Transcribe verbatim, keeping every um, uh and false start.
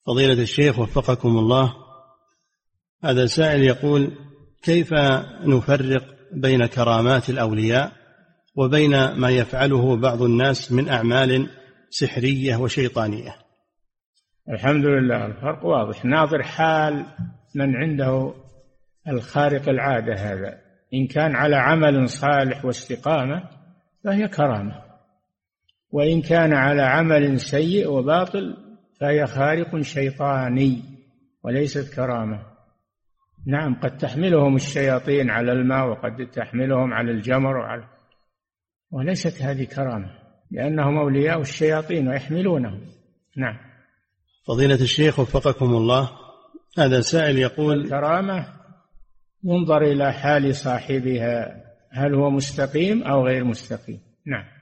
فضيلة الشيخ وفقكم الله، هذا سائل يقول: كيف نفرق بين كرامات الأولياء وبين ما يفعله بعض الناس من أعمال سحرية وشيطانية؟ الحمد لله الفرق واضح، ناظر حال من عنده الخارق العادة هذا، إن كان على عمل صالح واستقامة فهي كرامة، وإن كان على عمل سيء وباطل فهي خارق شيطاني وليست كرامة. نعم، قد تحملهم الشياطين على الماء وقد تحملهم على الجمر وعلى، وليست هذه كرامة، لأنهم أولياء الشياطين ويحملونهم. نعم. فضيلة الشيخ وفقكم الله، هذا سائل يقول: الكرامة ينظر إلى حال صاحبها، هل هو مستقيم أو غير مستقيم. نعم.